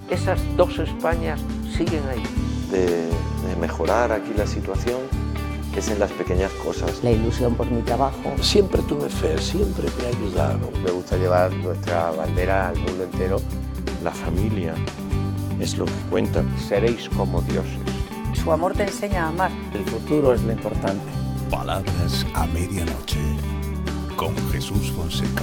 Esas dos Españas siguen ahí. De mejorar aquí la situación es en las pequeñas cosas. La ilusión por mi trabajo. Siempre tuve fe, siempre me ha ayudado. Me gusta llevar nuestra bandera al mundo entero. La familia es lo que cuenta. Seréis como dioses. Su amor te enseña a amar. El futuro es lo importante. Palabras a medianoche, con Jesús Fonseca.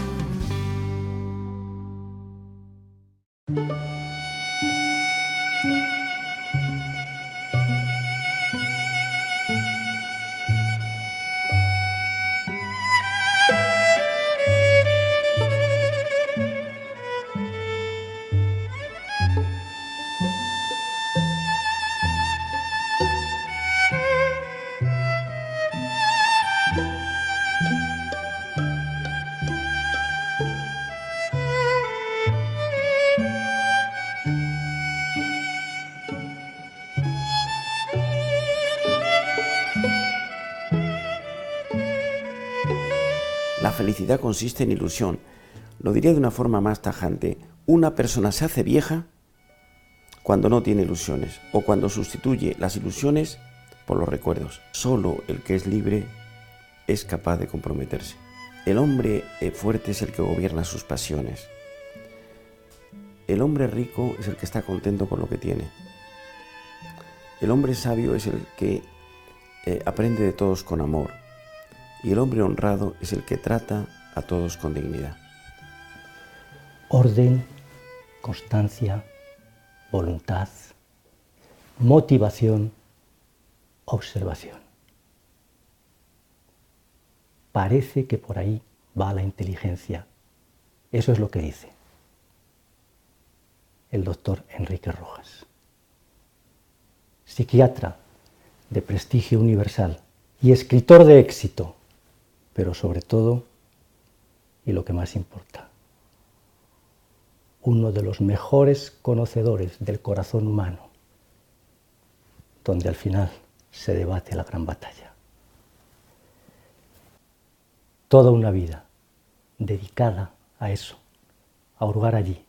La felicidad consiste en ilusión. Lo diría de una forma más tajante. Una persona se hace vieja cuando no tiene ilusiones o cuando sustituye las ilusiones por los recuerdos. Solo el que es libre es capaz de comprometerse. El hombre fuerte es el que gobierna sus pasiones. El hombre rico es el que está contento con lo que tiene. El hombre sabio es el que aprende de todos con amor. Y el hombre honrado es el que trata a todos con dignidad. Orden, constancia, voluntad, motivación, observación. Parece que por ahí va la inteligencia. Eso es lo que dice el doctor Enrique Rojas, psiquiatra de prestigio universal y escritor de éxito, pero sobre todo, y lo que más importa, uno de los mejores conocedores del corazón humano, donde al final se debate la gran batalla. Toda una vida dedicada a eso, a hurgar allí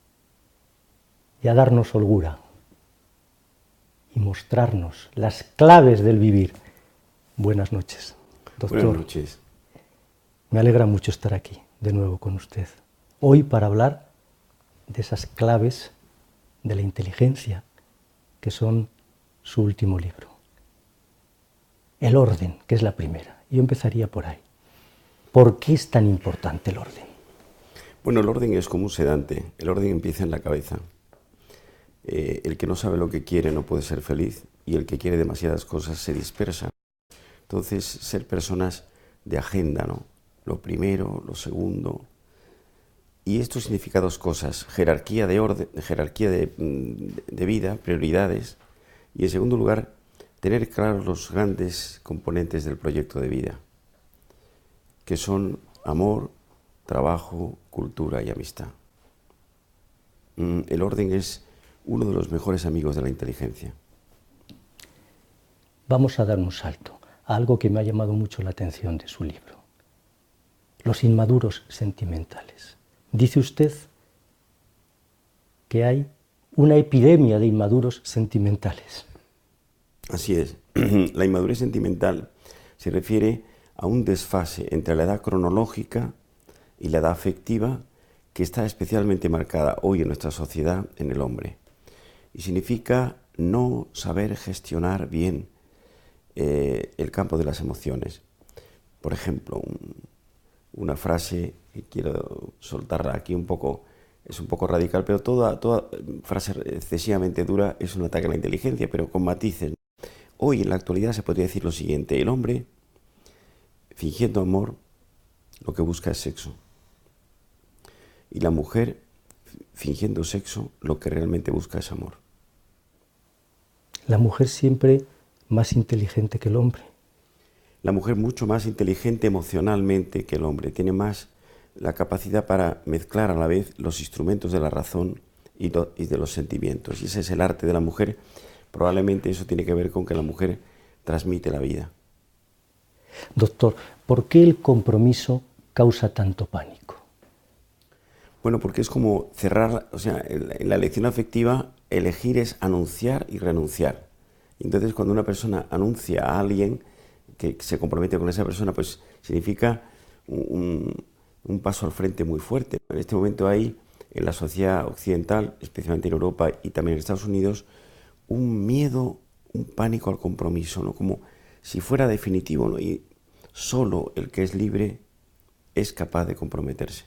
y a darnos holgura y mostrarnos las claves del vivir. Buenas noches, doctor. Buenas noches. Me alegra mucho estar aquí de nuevo con usted. Hoy para hablar de esas claves de la inteligencia que son su último libro. El orden, que es la primera. Yo empezaría por ahí. ¿Por qué es tan importante el orden? Bueno, el orden es como un sedante. El orden empieza en la cabeza. El que no sabe lo que quiere no puede ser feliz y el que quiere demasiadas cosas se dispersa. Entonces, ser personas de agenda, ¿no? Lo primero, lo segundo. Y esto significa dos cosas: jerarquía de orden, jerarquía de vida, prioridades, y en segundo lugar, tener claros los grandes componentes del proyecto de vida, que son amor, trabajo, cultura y amistad. El orden es uno de los mejores amigos de la inteligencia. Vamos a dar un salto a algo que me ha llamado mucho la atención de su libro. Los inmaduros sentimentales. Dice usted que hay una epidemia de inmaduros sentimentales. Así es. La inmadurez sentimental se refiere a un desfase entre la edad cronológica y la edad afectiva que está especialmente marcada hoy en nuestra sociedad en el hombre. Y significa no saber gestionar bien el campo de las emociones. Por ejemplo, una frase que quiero soltarla aquí un poco, es un poco radical, pero toda frase excesivamente dura es un ataque a la inteligencia, pero con matices. Hoy en la actualidad se podría decir lo siguiente: el hombre, fingiendo amor, lo que busca es sexo. Y la mujer, fingiendo sexo, lo que realmente busca es amor. La mujer siempre más inteligente que el hombre. La mujer mucho más inteligente emocionalmente que el hombre. Tiene más la capacidad para mezclar a la vez los instrumentos de la razón y de los sentimientos. Y ese es el arte de la mujer. Probablemente eso tiene que ver con que la mujer transmite la vida. Doctor, ¿por qué el compromiso causa tanto pánico? Bueno, porque es como cerrar, o sea, en la elección afectiva, elegir es anunciar y renunciar. Entonces, cuando una persona anuncia a alguien que se compromete con esa persona, pues significa un paso al frente muy fuerte. En este momento hay, en la sociedad occidental, especialmente en Europa y también en Estados Unidos, un miedo, un pánico al compromiso, ¿no? Como si fuera definitivo, ¿no? Y solo el que es libre es capaz de comprometerse.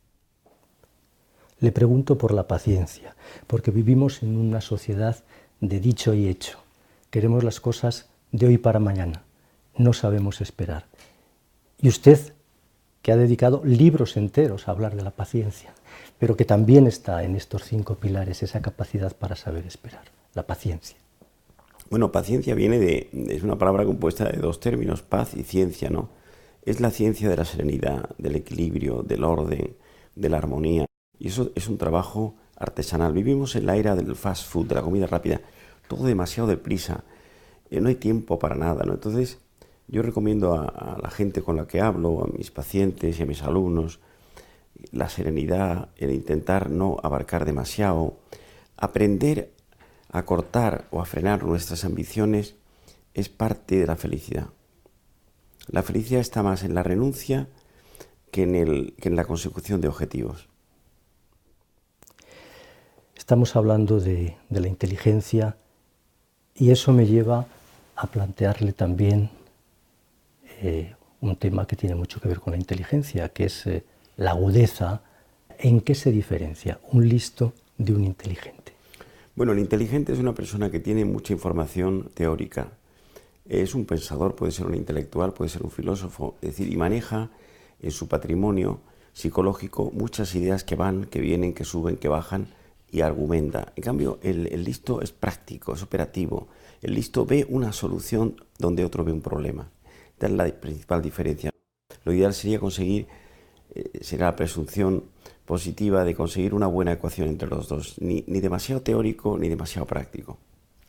Le pregunto por la paciencia, porque vivimos en una sociedad de dicho y hecho. Queremos las cosas de hoy para mañana, no sabemos esperar. Y usted, que ha dedicado libros enteros a hablar de la paciencia, pero que también está en estos 5 pilares, esa capacidad para saber esperar, la paciencia. Bueno, paciencia es una palabra compuesta de 2 términos, paz y ciencia, ¿no? Es la ciencia de la serenidad, del equilibrio, del orden, de la armonía. Y eso es un trabajo artesanal. Vivimos en la era del fast food, de la comida rápida, todo demasiado deprisa, no hay tiempo para nada, ¿no? Entonces, yo recomiendo a la gente con la que hablo, a mis pacientes y a mis alumnos, la serenidad, el intentar no abarcar demasiado, aprender a cortar o a frenar nuestras ambiciones es parte de la felicidad. La felicidad está más en la renuncia que en la consecución de objetivos. Estamos hablando de la inteligencia y eso me lleva a plantearle también un tema que tiene mucho que ver con la inteligencia, que es la agudeza. ¿En qué se diferencia un listo de un inteligente? Bueno, el inteligente es una persona que tiene mucha información teórica. Es un pensador, puede ser un intelectual, puede ser un filósofo, es decir, y maneja en su patrimonio psicológico muchas ideas que van, que vienen, que suben, que bajan y argumenta. En cambio, el listo es práctico, es operativo. El listo ve una solución donde otro ve un problema. Esta es la principal diferencia. Lo ideal sería conseguir, será la presunción positiva de conseguir una buena ecuación entre los dos, ni demasiado teórico ni demasiado práctico.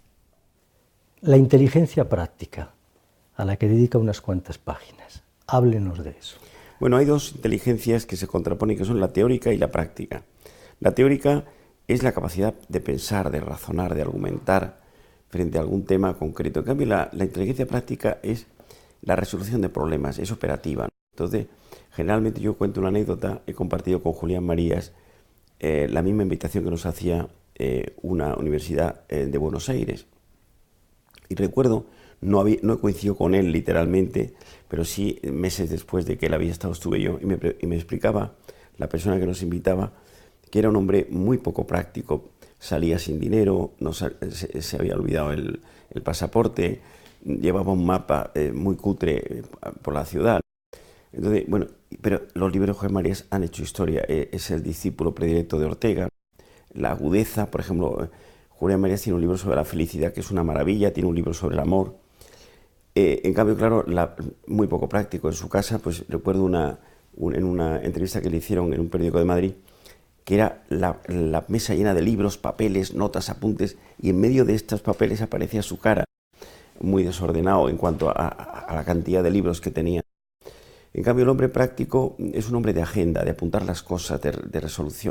La inteligencia práctica, a la que dedica unas cuantas páginas. Háblenos de eso. Bueno, hay 2 inteligencias que se contraponen, que son la teórica y la práctica. La teórica es la capacidad de pensar, de razonar, de argumentar frente a algún tema concreto. En cambio, la inteligencia práctica es la resolución de problemas, es operativa. Entonces, generalmente yo cuento una anécdota, he compartido con Julián Marías la misma invitación que nos hacía una universidad de Buenos Aires. Y recuerdo, no he coincidido con él literalmente, pero sí meses después de que él había estado, estuve yo, y me explicaba la persona que nos invitaba que era un hombre muy poco práctico, salía sin dinero, se había olvidado el pasaporte, llevaba un mapa muy cutre por la ciudad. Entonces, bueno, pero los libros de Julián Marías han hecho historia, es el discípulo predilecto de Ortega. La agudeza, por ejemplo, Julián Marías tiene un libro sobre la felicidad, que es una maravilla, tiene un libro sobre el amor. En cambio, claro, muy poco práctico. En su casa, pues recuerdo en una entrevista que le hicieron en un periódico de Madrid, que era la mesa llena de libros, papeles, notas, apuntes, y en medio de estos papeles aparecía su cara, muy desordenado en cuanto a la cantidad de libros que tenía. En cambio, el hombre práctico es un hombre de agenda, de apuntar las cosas, de resolución.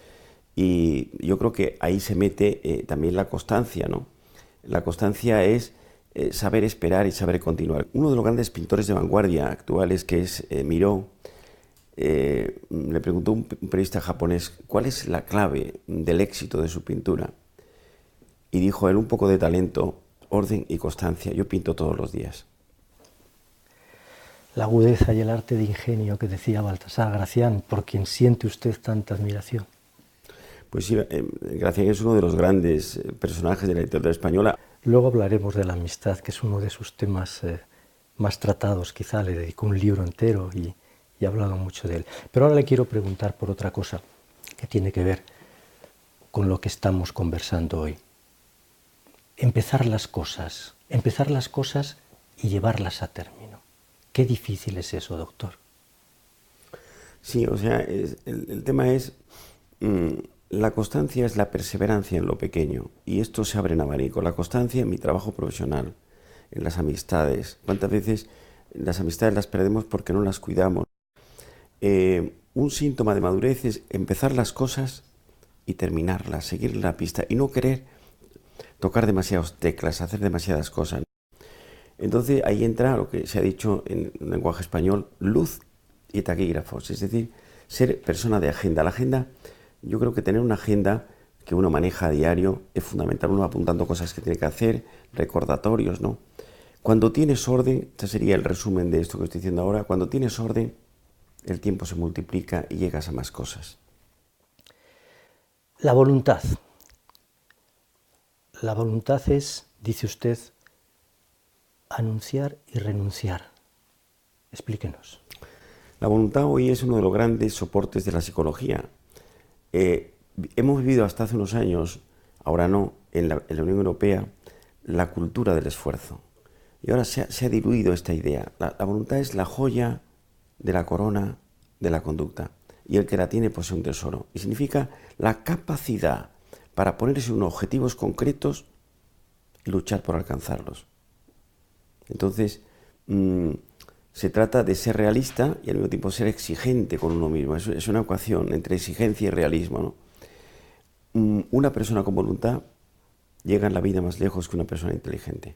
Y yo creo que ahí se mete también la constancia, ¿no? La constancia es saber esperar y saber continuar. Uno de los grandes pintores de vanguardia actuales, que es Miró, le preguntó un periodista japonés cuál es la clave del éxito de su pintura. Y dijo él: un poco de talento, orden y constancia. Yo pinto todos los días. La agudeza y el arte de ingenio que decía Baltasar Gracián, por quien siente usted tanta admiración. Pues sí, Gracián es uno de los grandes personajes de la literatura española. Luego hablaremos de la amistad, que es uno de sus temas más tratados, quizá le dedicó un libro entero y ha hablado mucho de él. Pero ahora le quiero preguntar por otra cosa que tiene que ver con lo que estamos conversando hoy. Empezar las cosas y llevarlas a término. Qué difícil es eso, doctor. Sí, o sea, el tema es, la constancia es la perseverancia en lo pequeño, y esto se abre en abanico. La constancia en mi trabajo profesional, en las amistades. ¿Cuántas veces las amistades las perdemos porque no las cuidamos? un síntoma de madurez es empezar las cosas y terminarlas, seguir la pista y no querer tocar demasiadas teclas, hacer demasiadas cosas. Entonces ahí entra lo que se ha dicho en lenguaje español, luz y taquígrafos, es decir, ser persona de agenda. La agenda, yo creo que tener una agenda que uno maneja a diario es fundamental, uno va apuntando cosas que tiene que hacer, recordatorios, ¿no? Cuando tienes orden, este sería el resumen de esto que estoy diciendo ahora, cuando tienes orden, el tiempo se multiplica y llegas a más cosas. La voluntad. La voluntad es, dice usted, anunciar y renunciar. Explíquenos. La voluntad hoy es uno de los grandes soportes de la psicología. Hemos vivido hasta hace unos años, ahora no, en la Unión Europea, la cultura del esfuerzo. Y ahora se ha diluido esta idea. La voluntad es la joya de la corona de la conducta. Y el que la tiene posee un tesoro. Y significa la capacidad para ponerse unos objetivos concretos y luchar por alcanzarlos. Entonces, se trata de ser realista y al mismo tiempo ser exigente con uno mismo. Es una ecuación entre exigencia y realismo, ¿no? Una persona con voluntad llega en la vida más lejos que una persona inteligente.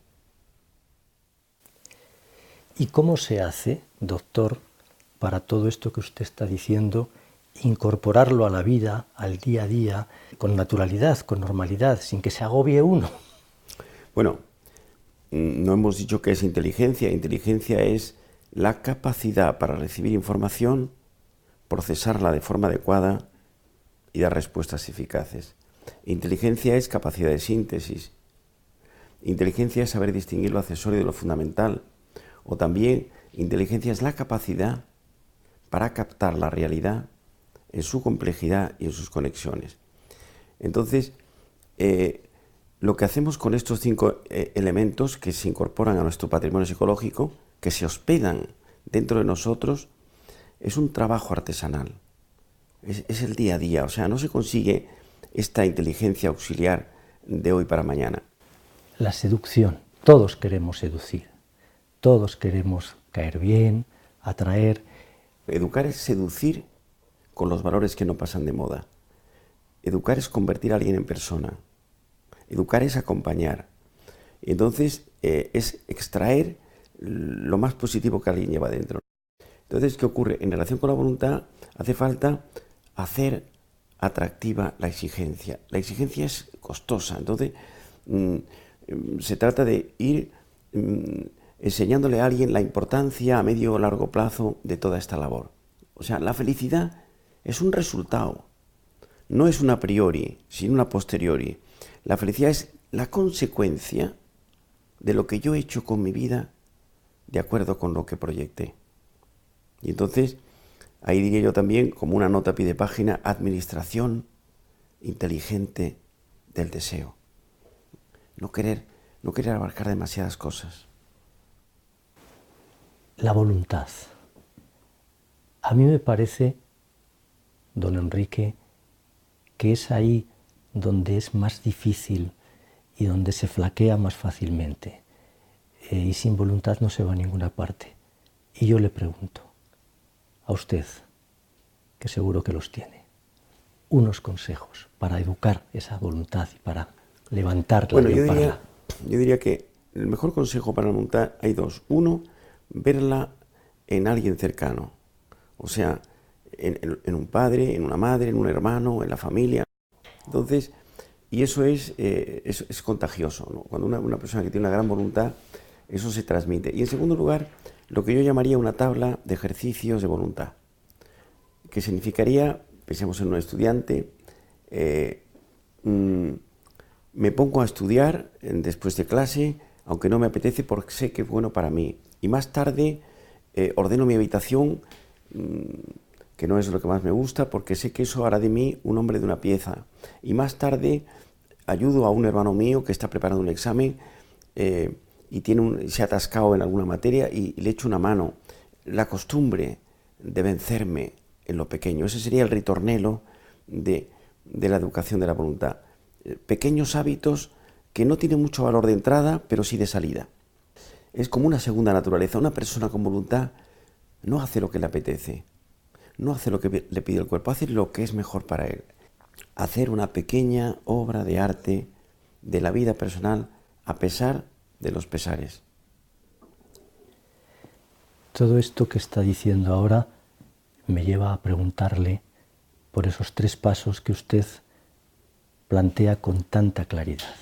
¿Y cómo se hace, doctor, para todo esto que usted está diciendo, incorporarlo a la vida, al día a día, con naturalidad, con normalidad, sin que se agobie uno? Bueno, no hemos dicho que es inteligencia. Inteligencia es la capacidad para recibir información, procesarla de forma adecuada y dar respuestas eficaces. Inteligencia es capacidad de síntesis. Inteligencia es saber distinguir lo accesorio de lo fundamental. O también, inteligencia es la capacidad para captar la realidad en su complejidad y en sus conexiones. Entonces, lo que hacemos con estos 5 elementos que se incorporan a nuestro patrimonio psicológico, que se hospedan dentro de nosotros, es un trabajo artesanal. Es el día a día, o sea, no se consigue esta inteligencia auxiliar de hoy para mañana. La seducción. Todos queremos seducir. Todos queremos caer bien, atraer. Educar es seducir con los valores que no pasan de moda. Educar es convertir a alguien en persona. Educar es acompañar. Entonces, es extraer lo más positivo que alguien lleva dentro. Entonces, ¿qué ocurre? En relación con la voluntad, hace falta hacer atractiva la exigencia. La exigencia es costosa. Entonces, se trata de ir enseñándole a alguien la importancia a medio o largo plazo de toda esta labor. O sea, la felicidad es un resultado, no es una a priori, sino una posteriori. La felicidad es la consecuencia de lo que yo he hecho con mi vida de acuerdo con lo que proyecté. Y entonces, ahí diría yo también, como una nota a pie de página, administración inteligente del deseo. No querer abarcar demasiadas cosas. La voluntad. A mí me parece, don Enrique, que es ahí donde es más difícil y donde se flaquea más fácilmente. Y sin voluntad no se va a ninguna parte. Y yo le pregunto, a usted, que seguro que los tiene, unos consejos para educar esa voluntad y para levantarla. Bueno, yo diría que el mejor consejo para la voluntad hay 2. Uno, verla en alguien cercano, o sea, en un padre, en una madre, en un hermano, en la familia. Entonces, y eso es contagioso, ¿no? Cuando una persona que tiene una gran voluntad, eso se transmite. Y en segundo lugar, lo que yo llamaría una tabla de ejercicios de voluntad, que significaría, pensemos en un estudiante, me pongo a estudiar después de clase, aunque no me apetece porque sé que es bueno para mí. Y más tarde ordeno mi habitación, que no es lo que más me gusta, porque sé que eso hará de mí un hombre de una pieza. Y más tarde ayudo a un hermano mío que está preparando un examen y se ha atascado en alguna materia y le echo una mano. La costumbre de vencerme en lo pequeño, ese sería el ritornello de la educación de la voluntad. Pequeños hábitos que no tienen mucho valor de entrada, pero sí de salida. Es como una segunda naturaleza. Una persona con voluntad no hace lo que le apetece, no hace lo que le pide el cuerpo, hace lo que es mejor para él. Hacer una pequeña obra de arte de la vida personal a pesar de los pesares. Todo esto que está diciendo ahora me lleva a preguntarle por esos 3 pasos que usted plantea con tanta claridad.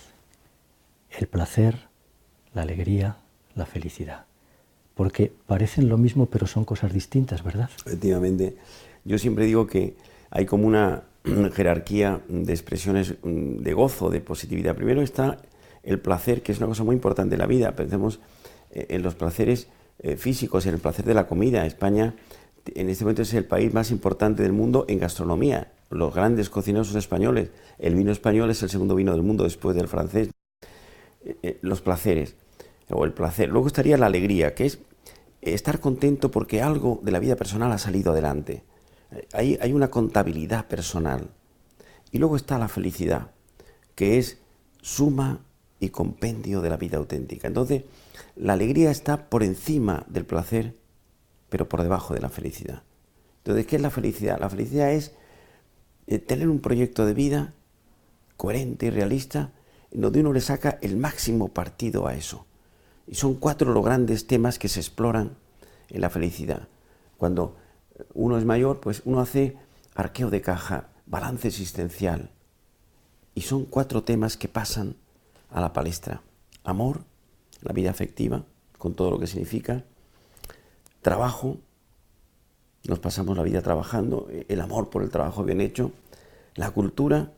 El placer, la alegría, la felicidad. Porque parecen lo mismo, pero son cosas distintas, ¿verdad? Efectivamente. Yo siempre digo que hay como una jerarquía de expresiones de gozo, de positividad. Primero está el placer, que es una cosa muy importante en la vida. Pensemos en los placeres físicos, en el placer de la comida. España en este momento es el país más importante del mundo en gastronomía. Los grandes cocineros son españoles. El vino español es el segundo vino del mundo después del francés. Los placeres, o el placer. Luego estaría la alegría, que es estar contento porque algo de la vida personal ha salido adelante. Hay una contabilidad personal. Y luego está la felicidad, que es suma y compendio de la vida auténtica. Entonces, la alegría está por encima del placer, pero por debajo de la felicidad. Entonces, ¿qué es la felicidad? La felicidad es tener un proyecto de vida coherente y realista, en donde uno le saca el máximo partido a eso. Y son 4 los grandes temas que se exploran en la felicidad. Cuando uno es mayor, pues uno hace arqueo de caja, balance existencial. Y son 4 temas que pasan a la palestra. Amor, la vida afectiva, con todo lo que significa. Trabajo, nos pasamos la vida trabajando, el amor por el trabajo bien hecho. La cultura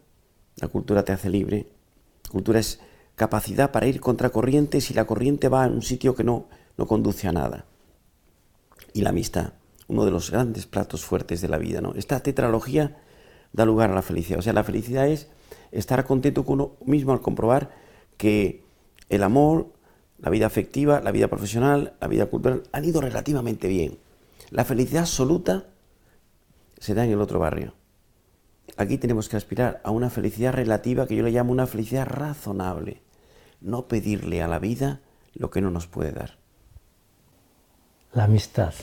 te hace libre. Cultura es capacidad para ir contracorriente si la corriente va a un sitio que no conduce a nada. Y la amistad, uno de los grandes platos fuertes de la vida, ¿no? Esta tetralogía da lugar a la felicidad. O sea, la felicidad es estar contento con uno mismo al comprobar que el amor, la vida afectiva, la vida profesional, la vida cultural han ido relativamente bien. La felicidad absoluta se da en el otro barrio. Aquí tenemos que aspirar a una felicidad relativa que yo le llamo una felicidad razonable. No pedirle a la vida lo que no nos puede dar. La amistad.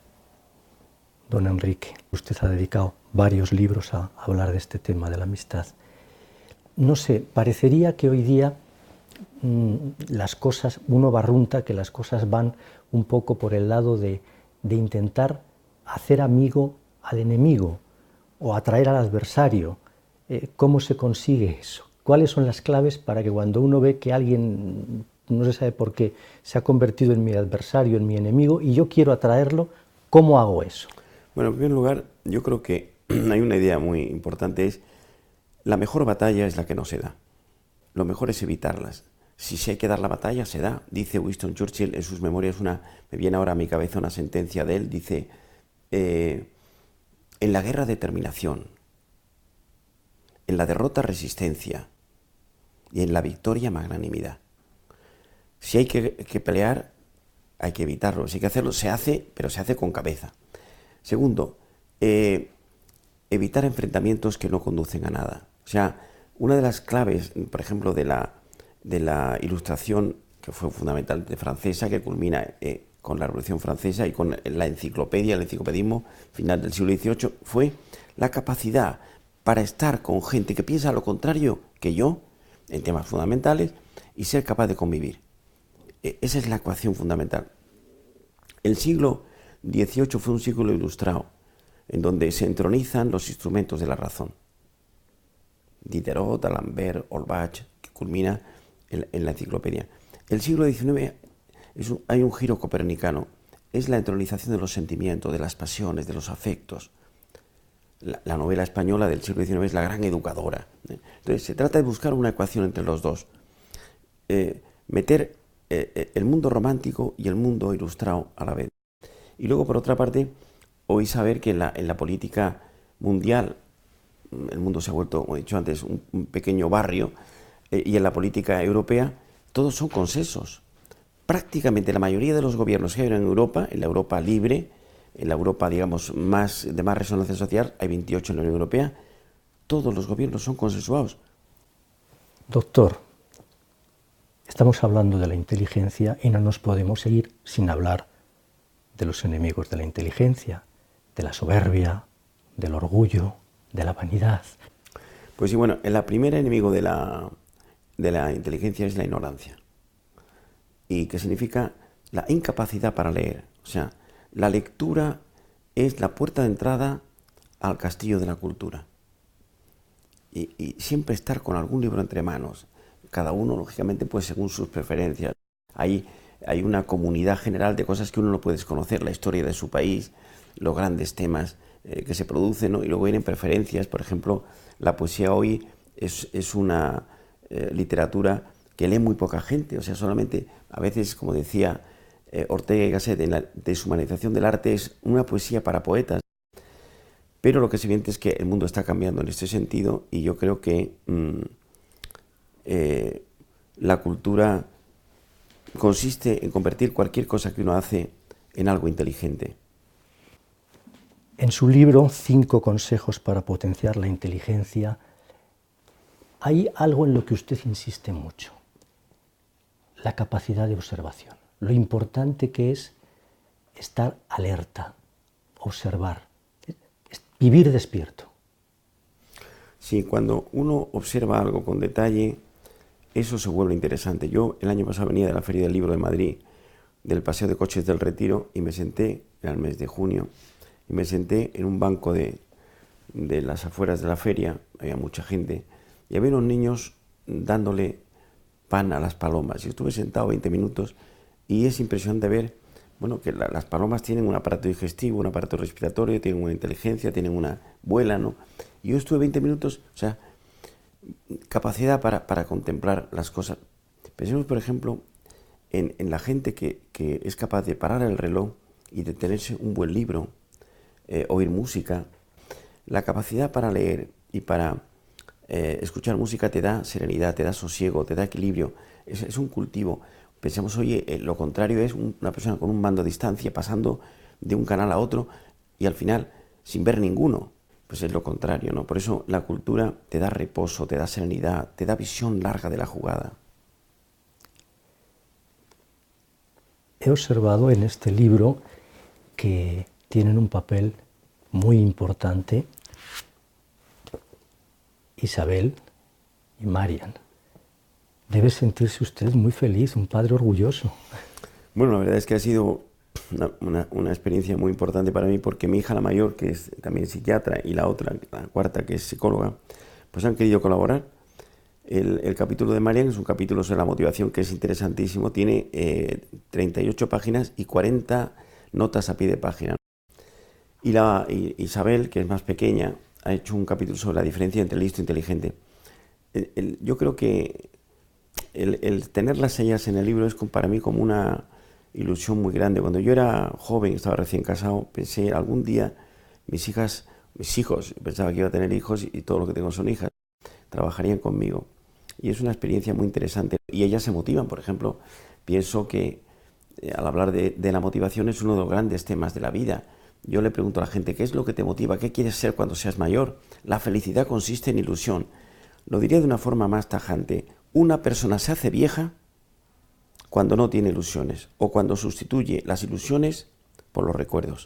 Don Enrique, usted ha dedicado varios libros a hablar de este tema de la amistad. No sé, parecería que hoy día las cosas, uno barrunta que las cosas van un poco por el lado de intentar hacer amigo al enemigo o atraer al adversario. ¿Cómo se consigue eso? ¿Cuáles son las claves para que cuando uno ve que alguien, no se sabe por qué, se ha convertido en mi adversario, en mi enemigo, y yo quiero atraerlo, ¿cómo hago eso? Bueno, en primer lugar, yo creo que hay una idea muy importante, es la mejor batalla es la que no se da. Lo mejor es evitarlas. Si hay que dar la batalla, se da. Dice Winston Churchill en sus memorias, me viene ahora a mi cabeza una sentencia de él, dice, en la guerra determinación, en la derrota resistencia y en la victoria magnanimidad. Si hay que pelear, hay que evitarlo. Si hay que hacerlo, se hace, pero se hace con cabeza. Segundo, evitar enfrentamientos que no conducen a nada. O sea, una de las claves, por ejemplo, de la Ilustración, que fue fundamentalmente francesa, que culmina con la Revolución Francesa y con la enciclopedia, el enciclopedismo final del siglo XVIII, fue la capacidad para estar con gente que piensa lo contrario que yo, en temas fundamentales, y ser capaz de convivir. Esa es la ecuación fundamental. El siglo XVIII fue un siglo ilustrado, en donde se entronizan los instrumentos de la razón. Diderot, D'Alembert, Holbach, que culmina en la enciclopedia. El siglo XIX hay un giro copernicano, es la entronización de los sentimientos, de las pasiones, de los afectos. La novela española del siglo XIX es la gran educadora. Entonces se trata de buscar una ecuación entre los dos. Meter el mundo romántico y el mundo ilustrado a la vez. Y luego, por otra parte, hoy saber que en la política mundial el mundo se ha vuelto, como he dicho antes, un pequeño barrio, y en la política europea todos son consensos. Prácticamente la mayoría de los gobiernos que hay en Europa, en la Europa libre, en la Europa, digamos, de más resonancia social, hay 28 en la Unión Europea, todos los gobiernos son consensuados. Doctor, estamos hablando de la inteligencia y no nos podemos seguir sin hablar de los enemigos de la inteligencia, de la soberbia, del orgullo, de la vanidad. Pues sí, bueno, el primer enemigo de la inteligencia es la ignorancia. ¿Y qué significa? La incapacidad para leer. O sea, la lectura es la puerta de entrada al castillo de la cultura. Y siempre estar con algún libro entre manos. Cada uno, lógicamente, pues según sus preferencias. Hay una comunidad general de cosas que uno no puede desconocer, la historia de su país, los grandes temas que se producen, ¿no? Y luego vienen preferencias. Por ejemplo, la poesía hoy es una literatura que lee muy poca gente. O sea, solamente, a veces, como decía Ortega y Gasset, en la deshumanización del arte, es una poesía para poetas. Pero lo que es evidente es que el mundo está cambiando en este sentido, y yo creo que la cultura consiste en convertir cualquier cosa que uno hace en algo inteligente. En su libro, 5 consejos para potenciar la inteligencia, hay algo en lo que usted insiste mucho: la capacidad de observación, lo importante que es estar alerta, observar, vivir despierto. Sí, cuando uno observa algo con detalle, eso se vuelve interesante. Yo el año pasado venía de la Feria del Libro de Madrid, del Paseo de Coches del Retiro, y me senté, era el mes de junio, y me senté en un banco de las afueras de la feria, había mucha gente, y había unos niños dándole pan a las palomas. Yo estuve sentado 20 minutos y es impresionante ver, bueno, que las palomas tienen un aparato digestivo, un aparato respiratorio, tienen una inteligencia, tienen una vuela, ¿no? Y yo estuve 20 minutos, o sea, capacidad para contemplar las cosas. Pensemos, por ejemplo, en la gente que es capaz de parar el reloj y detenerse un buen libro, oír música. La capacidad para leer y para escuchar música te da serenidad, te da sosiego, te da equilibrio. Es un cultivo. Pensamos, oye, lo contrario es una persona con un mando a distancia pasando de un canal a otro y al final sin ver ninguno. Pues es lo contrario, ¿no? Por eso la cultura te da reposo, te da serenidad, te da visión larga de la jugada. He observado en este libro que tienen un papel muy importante Isabel y Marian. Debe sentirse usted muy feliz, un padre orgulloso. Bueno, la verdad es que ha sido una experiencia muy importante para mí, porque mi hija, la mayor, que es también psiquiatra, y la otra, la cuarta, que es psicóloga, pues han querido colaborar. El capítulo de Marian es un capítulo sobre la motivación que es interesantísimo, tiene 38 páginas y 40 notas a pie de página. Y Isabel, que es más pequeña, ha hecho un capítulo sobre la diferencia entre listo e inteligente. Yo creo que el tenerlas ellas en el libro es para mí como una ilusión muy grande. Cuando yo era joven, estaba recién casado, pensé algún día mis hijos, pensaba que iba a tener hijos y todo lo que tengo son hijas, trabajarían conmigo. Y es una experiencia muy interesante. Y ellas se motivan, por ejemplo, pienso que al hablar de la motivación es uno de los grandes temas de la vida. Yo le pregunto a la gente, ¿qué es lo que te motiva? ¿Qué quieres ser cuando seas mayor? La felicidad consiste en ilusión. Lo diría de una forma más tajante. Una persona se hace vieja cuando no tiene ilusiones o cuando sustituye las ilusiones por los recuerdos.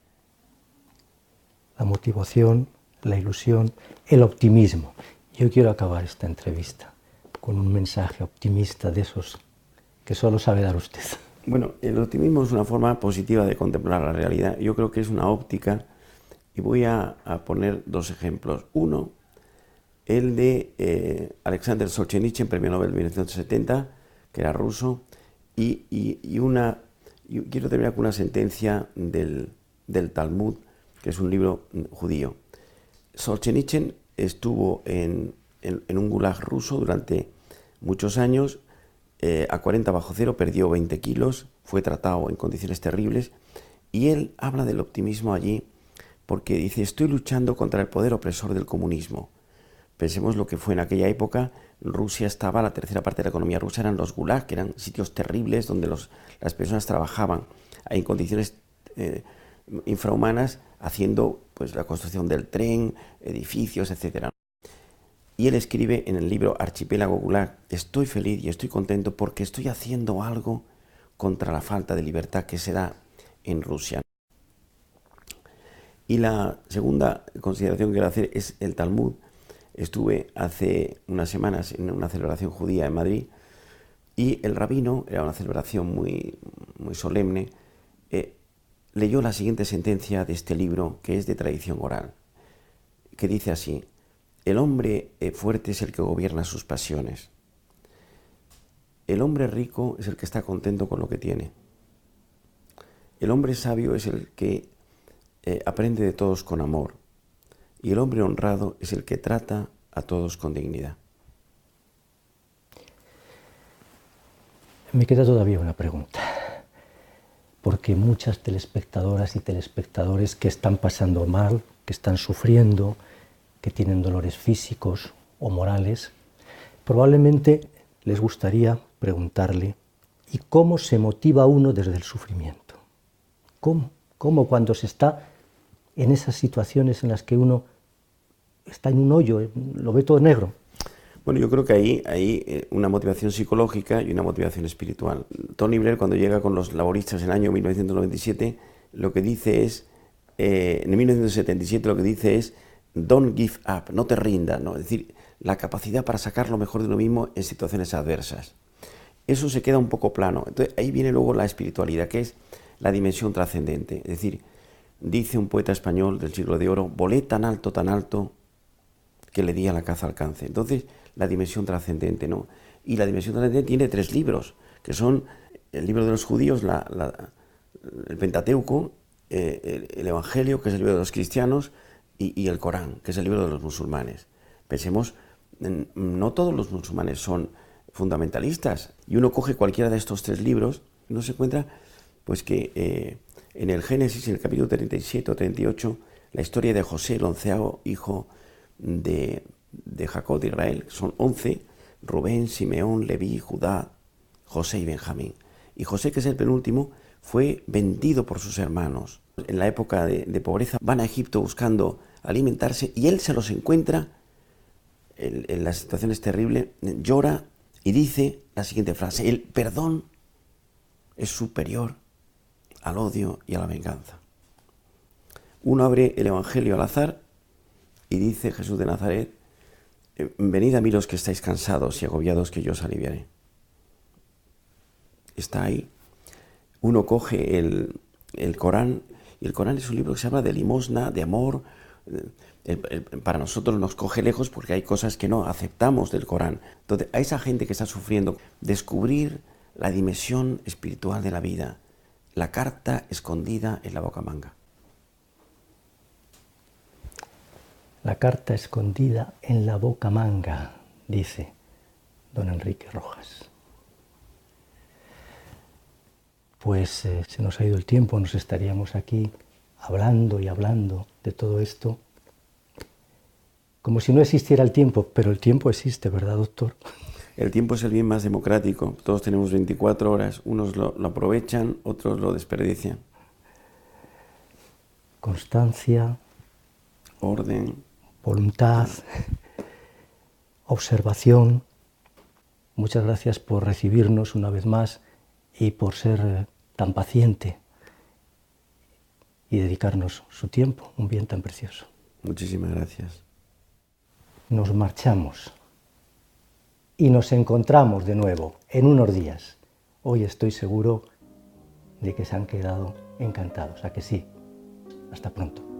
La motivación, la ilusión, el optimismo. Yo quiero acabar esta entrevista con un mensaje optimista de esos que solo sabe dar usted. Bueno, el optimismo es una forma positiva de contemplar la realidad. Yo creo que es una óptica y voy a poner 2 ejemplos. Uno, el de Alexander Solzhenitsyn, premio Nobel de 1970, que era ruso, y quiero terminar con una sentencia del Talmud, que es un libro judío. Solzhenitsyn estuvo en un gulag ruso durante muchos años, a 40 bajo cero, perdió 20 kilos, fue tratado en condiciones terribles, y él habla del optimismo allí porque dice, estoy luchando contra el poder opresor del comunismo. Pensemos lo que fue en aquella época. Rusia estaba, la tercera parte de la economía rusa eran los gulag, que eran sitios terribles donde las personas trabajaban en condiciones infrahumanas, haciendo pues la construcción del tren, edificios, etc. Y él escribe en el libro Archipiélago Gulag, estoy feliz y estoy contento porque estoy haciendo algo contra la falta de libertad que se da en Rusia. Y la segunda consideración que quiero hacer es el Talmud. Estuve hace unas semanas en una celebración judía en Madrid y el rabino, era una celebración muy solemne, leyó la siguiente sentencia de este libro, que es de tradición oral, que dice así: el hombre fuerte es el que gobierna sus pasiones. El hombre rico es el que está contento con lo que tiene. El hombre sabio es el que aprende de todos con amor. Y el hombre honrado es el que trata a todos con dignidad. Me queda todavía una pregunta, porque muchas telespectadoras y telespectadores que están pasando mal, que están sufriendo, que tienen dolores físicos o morales, probablemente les gustaría preguntarle: ¿y cómo se motiva uno desde el sufrimiento? ¿Cómo cuando se está en esas situaciones en las que uno está en un hoyo, lo ve todo negro? Bueno, yo creo que hay una motivación psicológica y una motivación espiritual. Tony Blair, cuando llega con los laboristas en el año 1997, lo que dice es, en 1977 lo que dice es: don't give up, no te rindas, ¿no? Es decir, la capacidad para sacar lo mejor de uno mismo en situaciones adversas. Eso se queda un poco plano. Entonces ahí viene luego la espiritualidad, que es la dimensión trascendente. Es decir, dice un poeta español del siglo de oro: volé tan alto, que le di a la caza alcance. Entonces, la dimensión trascendente, ¿no? Y la dimensión trascendente tiene 3 libros, que son el libro de los judíos, el Pentateuco, el Evangelio, que es el libro de los cristianos, y el Corán, que es el libro de los musulmanes. Pensemos, no todos los musulmanes son fundamentalistas, y uno coge cualquiera de estos 3 libros y uno se encuentra pues que en el Génesis, en el capítulo 37 o 38, la historia de José, el 11º hijo de Jacob, de Israel, son 11, Rubén, Simeón, Leví, Judá, José y Benjamín. Y José, que es el penúltimo, fue vendido por sus hermanos. En la época de pobreza van a Egipto buscando alimentarse y él se los encuentra en las situaciones terribles, llora y dice la siguiente frase: el perdón es superior al odio y a la venganza. Uno abre el Evangelio al azar y dice Jesús de Nazaret: venid a mí los que estáis cansados y agobiados, que yo os aliviaré. Está ahí. Uno coge el Corán, y el Corán es un libro que se habla de limosna, de amor. Para nosotros nos coge lejos porque hay cosas que no aceptamos del Corán. Entonces, a esa gente que está sufriendo, descubrir la dimensión espiritual de la vida, la carta escondida en la bocamanga. La carta escondida en la bocamanga, dice don Enrique Rojas. Pues se nos ha ido el tiempo, nos estaríamos aquí hablando y hablando de todo esto, como si no existiera el tiempo, pero el tiempo existe, ¿verdad, doctor? El tiempo es el bien más democrático. Todos tenemos 24 horas, unos lo aprovechan, otros lo desperdician. Constancia, orden, voluntad, observación. Muchas gracias por recibirnos una vez más y por ser tan paciente y dedicarnos su tiempo, un bien tan precioso. Muchísimas gracias. Nos marchamos y nos encontramos de nuevo en unos días. Hoy estoy seguro de que se han quedado encantados. ¿A que sí? Hasta pronto.